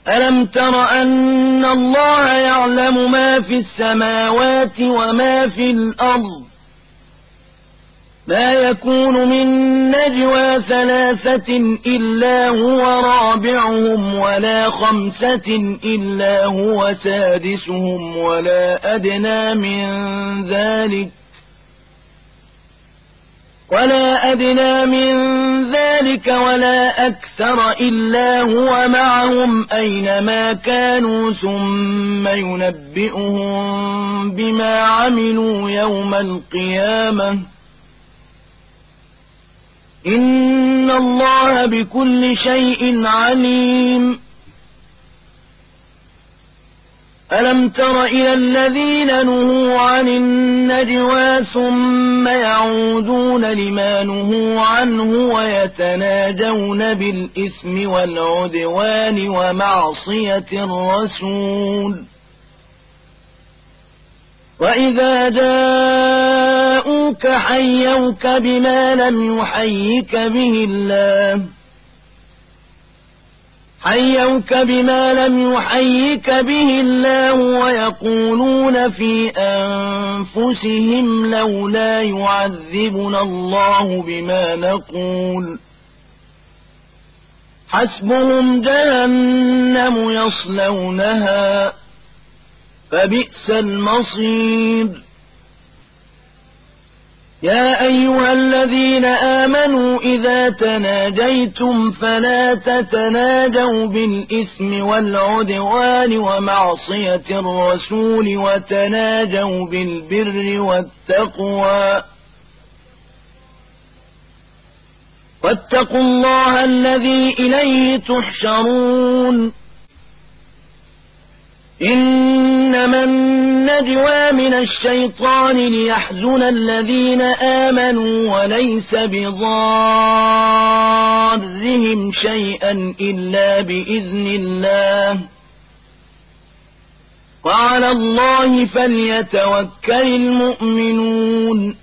ألم تر أن الله يعلم ما في السماوات وما في الأرض ما يكون من نجوى ثلاثة إلا هو رابعهم ولا خمسة إلا هو سادسهم ولا أدنى من ذلك ولا أكثر إلا هو معهم أينما كانوا ثم ينبئهم بما عملوا يوم القيامة إن الله بكل شيء عليم ألم تر إلى الذين نهوا عن النجوى ثم يعودون لما نهوا عنه ويتناجون بالإثم والعدوان ومعصية الرسول وإذا جاءوك حيوك بما لم يحيك به الله ويقولون في أنفسهم لولا يعذبنا الله بما نقول حسبهم جهنم يصلونها فبئس المصير يا أيها الذين آمنوا إذا تناجيتم فلا تتناجوا بالإثم والعدوان ومعصية الرسول وتناجوا بالبر والتقوى واتقوا الله الذي إليه تحشرون إنما النجوى من الشيطان ليحزن الذين آمنوا وليس بضارهم شيئا إلا بإذن الله وعلى الله فليتوكل المؤمنون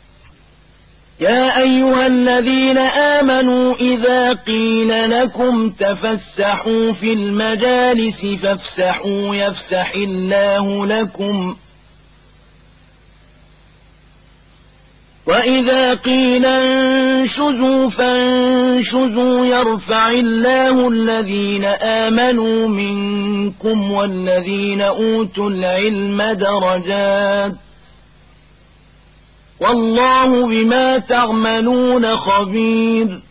يا أيها الذين آمنوا إذا قيل لكم تفسحوا في المجالس فافسحوا يفسح الله لكم وإذا قيل انشزوا فانشزوا يرفع الله الذين آمنوا منكم والذين أوتوا العلم درجات والله بما تعملون خبير